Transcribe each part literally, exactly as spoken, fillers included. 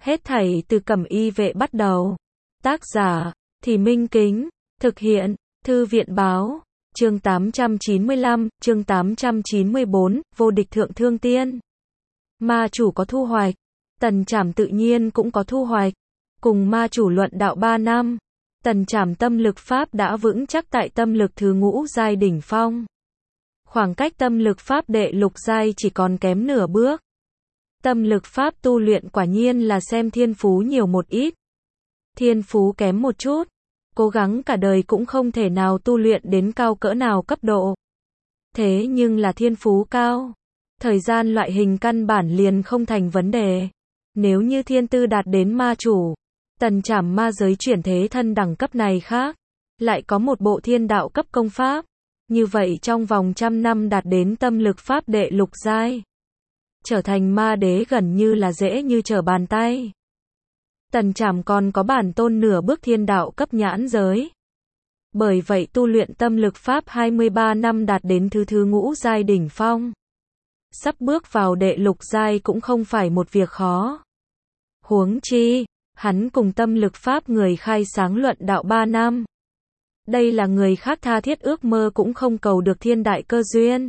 Hết thảy từ Cẩm Y Vệ bắt đầu. Tác giả, Thì Minh Kính. Thực hiện, Thư viện Báo. Chương tám trăm chín mươi lăm, chương tám trăm chín mươi bốn, vô địch thượng thương tiên. Ma chủ có thu hoạch. Tần Trảm tự nhiên cũng có thu hoạch. Cùng ma chủ luận đạo ba năm. Tần Trảm tâm lực pháp đã vững chắc tại tâm lực thứ ngũ giai đỉnh phong. Khoảng cách tâm lực pháp đệ lục giai chỉ còn kém nửa bước. Tâm lực pháp tu luyện quả nhiên là xem thiên phú nhiều một ít. Thiên phú kém một chút, cố gắng cả đời cũng không thể nào tu luyện đến cao cỡ nào cấp độ. Thế nhưng là thiên phú cao, thời gian loại hình căn bản liền không thành vấn đề. Nếu như thiên tư đạt đến ma chủ, Tần Trảm ma giới chuyển thế thân đẳng cấp này khác, lại có một bộ thiên đạo cấp công pháp, như vậy trong vòng trăm năm đạt đến tâm lực pháp đệ lục giai, trở thành ma đế gần như là dễ như trở bàn tay. Tần Trảm còn có bản tôn nửa bước thiên đạo cấp nhãn giới. Bởi vậy tu luyện tâm lực pháp hai mươi ba năm đạt đến thứ thứ ngũ giai đỉnh phong. Sắp bước vào đệ lục giai cũng không phải một việc khó. Huống chi, hắn cùng tâm lực pháp người khai sáng luận đạo ba năm. Đây là người khác tha thiết ước mơ cũng không cầu được thiên đại cơ duyên.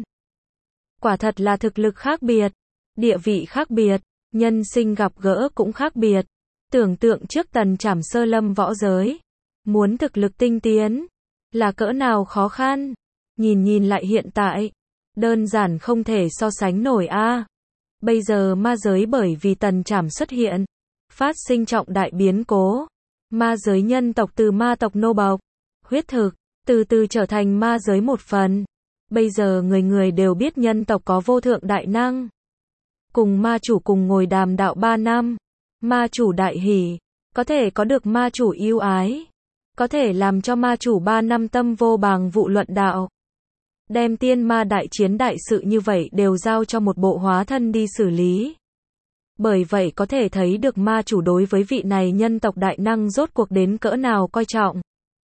Quả thật là thực lực khác biệt, địa vị khác biệt, nhân sinh gặp gỡ cũng khác biệt. Tưởng tượng trước Tần Trảm sơ lâm võ giới, muốn thực lực tinh tiến, là cỡ nào khó khăn. Nhìn nhìn lại hiện tại, đơn giản không thể so sánh nổi a. À. Bây giờ ma giới bởi vì Tần Trảm xuất hiện, phát sinh trọng đại biến cố. Ma giới nhân tộc từ ma tộc nô bộc, huyết thực, từ từ trở thành ma giới một phần. Bây giờ người người đều biết nhân tộc có vô thượng đại năng. Cùng ma chủ cùng ngồi đàm đạo ba năm. Ma chủ đại hỉ, có thể có được ma chủ yêu ái, có thể làm cho ma chủ ba năm tâm vô bàng vụ luận đạo. Đem tiên ma đại chiến đại sự như vậy đều giao cho một bộ hóa thân đi xử lý. Bởi vậy có thể thấy được ma chủ đối với vị này nhân tộc đại năng rốt cuộc đến cỡ nào coi trọng.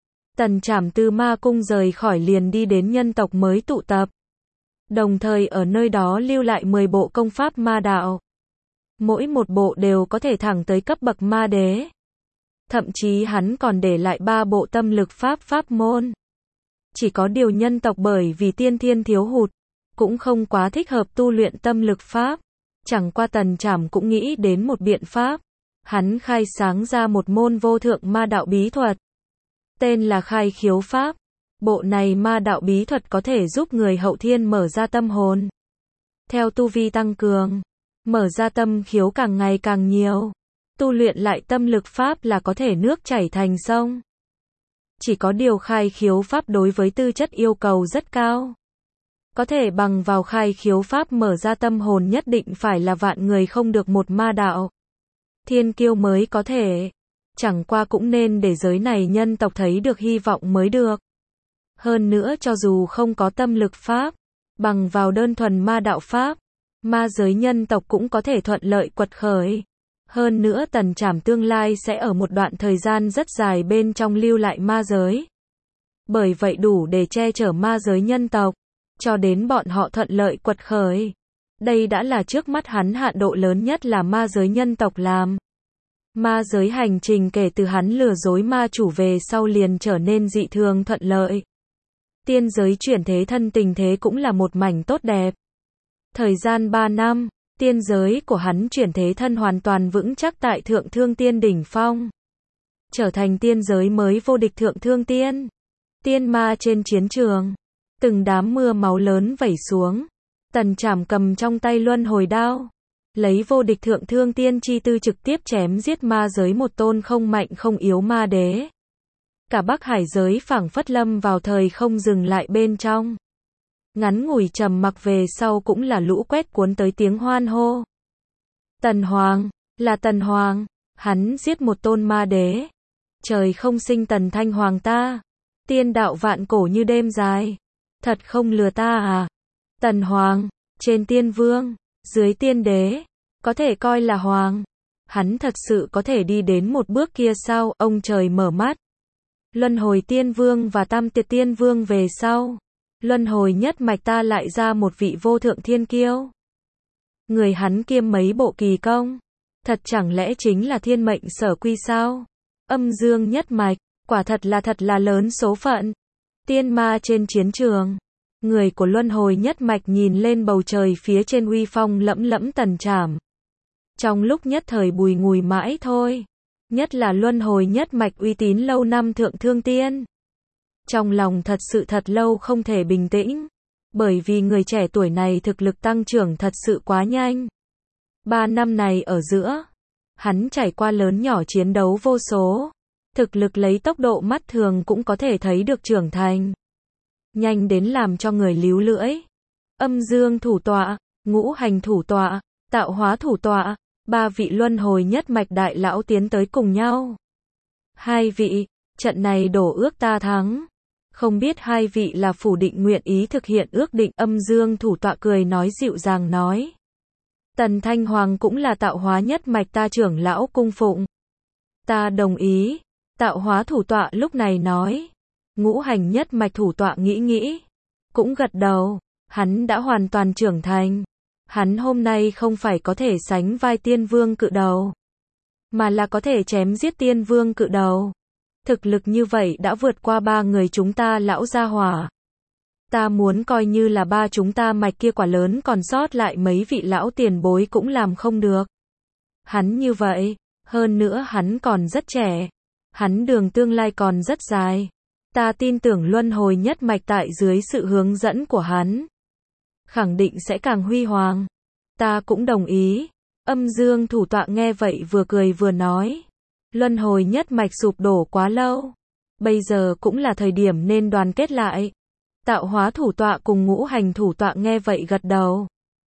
Tần Trảm từ ma cung rời khỏi liền đi đến nhân tộc mới tụ tập. Đồng thời ở nơi đó lưu lại mười bộ công pháp ma đạo. Mỗi một bộ đều có thể thẳng tới cấp bậc ma đế. Thậm chí hắn còn để lại ba bộ tâm lực pháp pháp môn. Chỉ có điều nhân tộc bởi vì tiên thiên thiếu hụt, cũng không quá thích hợp tu luyện tâm lực pháp. Chẳng qua Tần Trảm cũng nghĩ đến một biện pháp. Hắn khai sáng ra một môn vô thượng ma đạo bí thuật. Tên là Khai Khiếu Pháp. Bộ này ma đạo bí thuật có thể giúp người hậu thiên mở ra tâm hồn. Theo tu vi tăng cường, mở ra tâm khiếu càng ngày càng nhiều. Tu luyện lại tâm lực pháp là có thể nước chảy thành sông. Chỉ có điều khai khiếu pháp đối với tư chất yêu cầu rất cao. Có thể bằng vào khai khiếu pháp mở ra tâm hồn nhất định phải là vạn người không được một ma đạo. Thiên kiêu mới có thể. Chẳng qua cũng nên để giới này nhân tộc thấy được hy vọng mới được. Hơn nữa cho dù không có tâm lực pháp, bằng vào đơn thuần ma đạo pháp, ma giới nhân tộc cũng có thể thuận lợi quật khởi. Hơn nữa Tần Trảm tương lai sẽ ở một đoạn thời gian rất dài bên trong lưu lại ma giới. Bởi vậy đủ để che chở ma giới nhân tộc, cho đến bọn họ thuận lợi quật khởi. Đây đã là trước mắt hắn hạn độ lớn nhất là ma giới nhân tộc làm. Ma giới hành trình kể từ hắn lừa dối ma chủ về sau liền trở nên dị thường thuận lợi. Tiên giới chuyển thế thân tình thế cũng là một mảnh tốt đẹp. Thời gian ba năm, tiên giới của hắn chuyển thế thân hoàn toàn vững chắc tại thượng thương tiên đỉnh phong. Trở thành tiên giới mới vô địch thượng thương tiên. Tiên ma trên chiến trường. Từng đám mưa máu lớn vẩy xuống. Tần Trảm cầm trong tay luân hồi đao. Lấy vô địch thượng thương tiên chi tư trực tiếp chém giết ma giới một tôn không mạnh không yếu ma đế. Cả Bắc Hải giới phảng phất lâm vào thời không dừng lại bên trong. Ngắn ngủi trầm mặc về sau cũng là lũ quét cuốn tới tiếng hoan hô. Tần Hoàng, là Tần Hoàng, hắn giết một tôn ma đế. Trời không sinh Tần Thanh Hoàng ta. Tiên đạo vạn cổ như đêm dài. Thật không lừa ta à. Tần Hoàng, trên tiên vương, dưới tiên đế, có thể coi là hoàng. Hắn thật sự có thể đi đến một bước kia sao? Ông trời mở mắt. Luân hồi tiên vương và tam tiệt tiên vương về sau. Luân hồi nhất mạch ta lại ra một vị vô thượng thiên kiêu. Người hắn kiêm mấy bộ kỳ công. Thật chẳng lẽ chính là thiên mệnh sở quy sao? Âm dương nhất mạch, quả thật là thật là lớn số phận. Tiên ma trên chiến trường. Người của luân hồi nhất mạch nhìn lên bầu trời phía trên uy phong lẫm lẫm tần trảm. Trong lúc nhất thời bùi ngùi mãi thôi. Nhất là luân hồi nhất mạch uy tín lâu năm Thượng Thương Tiên. Trong lòng thật sự thật lâu không thể bình tĩnh. Bởi vì người trẻ tuổi này thực lực tăng trưởng thật sự quá nhanh. Ba năm này ở giữa, hắn trải qua lớn nhỏ chiến đấu vô số. Thực lực lấy tốc độ mắt thường cũng có thể thấy được trưởng thành. Nhanh đến làm cho người líu lưỡi. Âm dương thủ tọa, ngũ hành thủ tọa, tạo hóa thủ tọa, ba vị luân hồi nhất mạch đại lão tiến tới cùng nhau. Hai vị, trận này đổ ước ta thắng. Không biết hai vị là phủ định nguyện ý thực hiện ước định. Âm dương thủ tọa cười nói dịu dàng nói. Tần Thanh Hoàng cũng là tạo hóa nhất mạch ta trưởng lão cung phụng. Ta đồng ý. Tạo hóa thủ tọa lúc này nói. Ngũ hành nhất mạch thủ tọa nghĩ nghĩ. Cũng gật đầu. Hắn đã hoàn toàn trưởng thành. Hắn hôm nay không phải có thể sánh vai tiên vương cự đầu. Mà là có thể chém giết tiên vương cự đầu. Thực lực như vậy đã vượt qua ba người chúng ta lão gia hỏa. Ta muốn coi như là ba chúng ta mạch kia quả lớn còn sót lại mấy vị lão tiền bối cũng làm không được. Hắn như vậy, hơn nữa hắn còn rất trẻ. Hắn đường tương lai còn rất dài. Ta tin tưởng luân hồi nhất mạch tại dưới sự hướng dẫn của hắn. Khẳng định sẽ càng huy hoàng. Ta cũng đồng ý. Âm dương thủ tọa nghe vậy vừa cười vừa nói. Luân hồi nhất mạch sụp đổ quá lâu. Bây giờ cũng là thời điểm nên đoàn kết lại. Tạo hóa thủ tọa cùng ngũ hành thủ tọa nghe vậy gật đầu.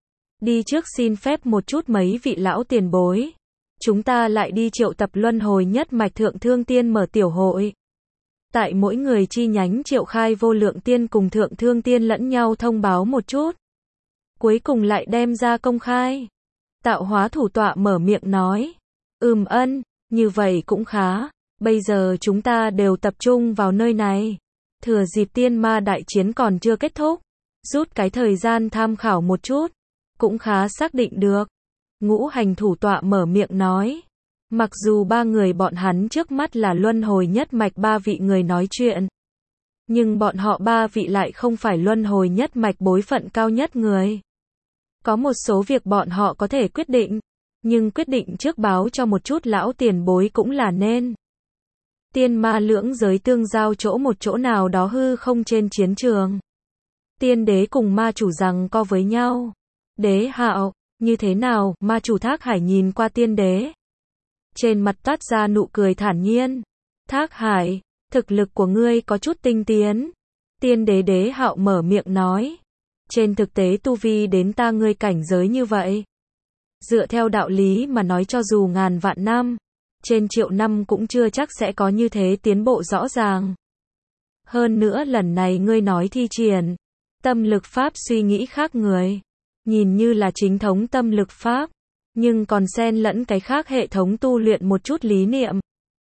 Đi trước xin phép một chút mấy vị lão tiền bối. Chúng ta lại đi triệu tập luân hồi nhất mạch Thượng Thương Tiên mở tiểu hội. Tại mỗi người chi nhánh triệu khai vô lượng tiên cùng Thượng Thương Tiên lẫn nhau thông báo một chút. Cuối cùng lại đem ra công khai. Tạo hóa thủ tọa mở miệng nói. Ừm ân, như vậy cũng khá. Bây giờ chúng ta đều tập trung vào nơi này. Thừa dịp tiên ma đại chiến còn chưa kết thúc. Rút cái thời gian tham khảo một chút. Cũng khá xác định được. Ngũ hành thủ tọa mở miệng nói. Mặc dù ba người bọn hắn trước mắt là luân hồi nhất mạch ba vị người nói chuyện. Nhưng bọn họ ba vị lại không phải luân hồi nhất mạch bối phận cao nhất người. Có một số việc bọn họ có thể quyết định. Nhưng quyết định trước báo cho một chút lão tiền bối cũng là nên. Tiên ma lưỡng giới tương giao chỗ một chỗ nào đó hư không trên chiến trường. Tiên đế cùng ma chủ giằng co với nhau. Đế hạo, như thế nào? Ma chủ Thác Hải nhìn qua tiên đế. Trên mặt toát ra nụ cười thản nhiên. Thác Hải, thực lực của ngươi có chút tinh tiến. Tiên đế đế hạo mở miệng nói. Trên thực tế tu vi đến ta ngươi cảnh giới như vậy. Dựa theo đạo lý mà nói cho dù ngàn vạn năm. Trên triệu năm cũng chưa chắc sẽ có như thế tiến bộ rõ ràng. Hơn nữa lần này ngươi nói thi triển. Tâm lực pháp suy nghĩ khác người. Nhìn như là chính thống tâm lực pháp. Nhưng còn xen lẫn cái khác hệ thống tu luyện một chút lý niệm.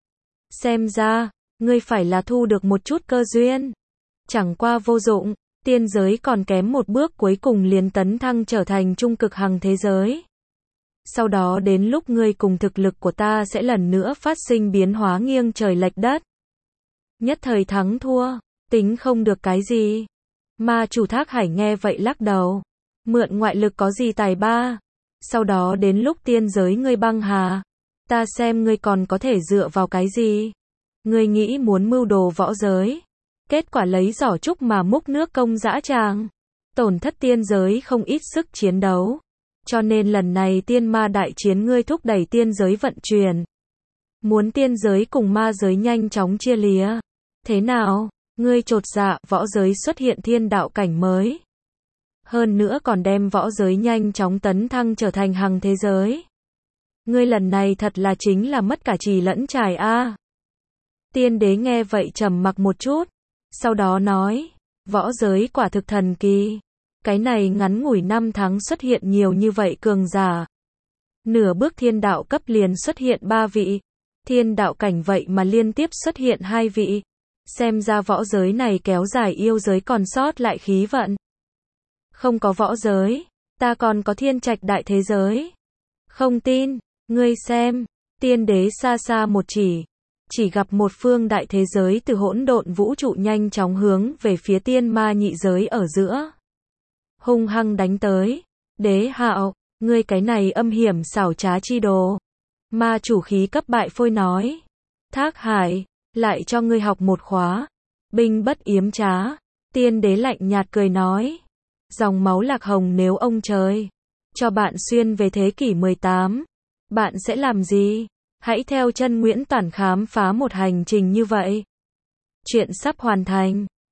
Xem ra, ngươi phải là thu được một chút cơ duyên. Chẳng qua vô dụng, tiên giới còn kém một bước cuối cùng liền tấn thăng trở thành trung cực hằng thế giới. Sau đó đến lúc ngươi cùng thực lực của ta sẽ lần nữa phát sinh biến hóa nghiêng trời lệch đất. Nhất thời thắng thua, tính không được cái gì. Ma chủ Thác Hải nghe vậy lắc đầu. Mượn ngoại lực có gì tài ba. Sau đó đến lúc tiên giới ngươi băng hà. Ta xem ngươi còn có thể dựa vào cái gì. Ngươi nghĩ muốn mưu đồ võ giới. Kết quả lấy giỏ trúc mà múc nước công dã tràng. Tổn thất tiên giới không ít sức chiến đấu. Cho nên lần này tiên ma đại chiến ngươi thúc đẩy tiên giới vận chuyển. Muốn tiên giới cùng ma giới nhanh chóng chia lìa. Thế nào? Ngươi chột dạ, võ giới xuất hiện thiên đạo cảnh mới. Hơn nữa còn đem võ giới nhanh chóng tấn thăng trở thành hằng thế giới. Ngươi lần này thật là chính là mất cả trì lẫn trải a. Tiên đế nghe vậy trầm mặc một chút. Sau đó nói, võ giới quả thực thần kỳ. Cái này ngắn ngủi năm tháng xuất hiện nhiều như vậy cường giả. Nửa bước thiên đạo cấp liền xuất hiện ba vị. Thiên đạo cảnh vậy mà liên tiếp xuất hiện hai vị. Xem ra võ giới này kéo dài yêu giới còn sót lại khí vận. Không có võ giới, ta còn có thiên trạch đại thế giới. Không tin, Ngươi xem, tiên đế xa xa một chỉ, chỉ gặp một phương đại thế giới từ hỗn độn vũ trụ nhanh chóng hướng về phía tiên ma nhị giới ở giữa. Hung hăng đánh tới. Đế hạo, ngươi cái này âm hiểm xảo trá chi đồ. Ma chủ khí cấp bại phôi nói. Thác Hải, lại cho ngươi học một khóa. Binh bất yếm trá. Tiên đế lạnh nhạt cười nói. Dòng máu lạc hồng nếu ông trời cho bạn xuyên về thế kỷ mười tám, bạn sẽ làm gì? Hãy theo chân Nguyễn Toản khám phá một hành trình như vậy. Chuyện sắp hoàn thành.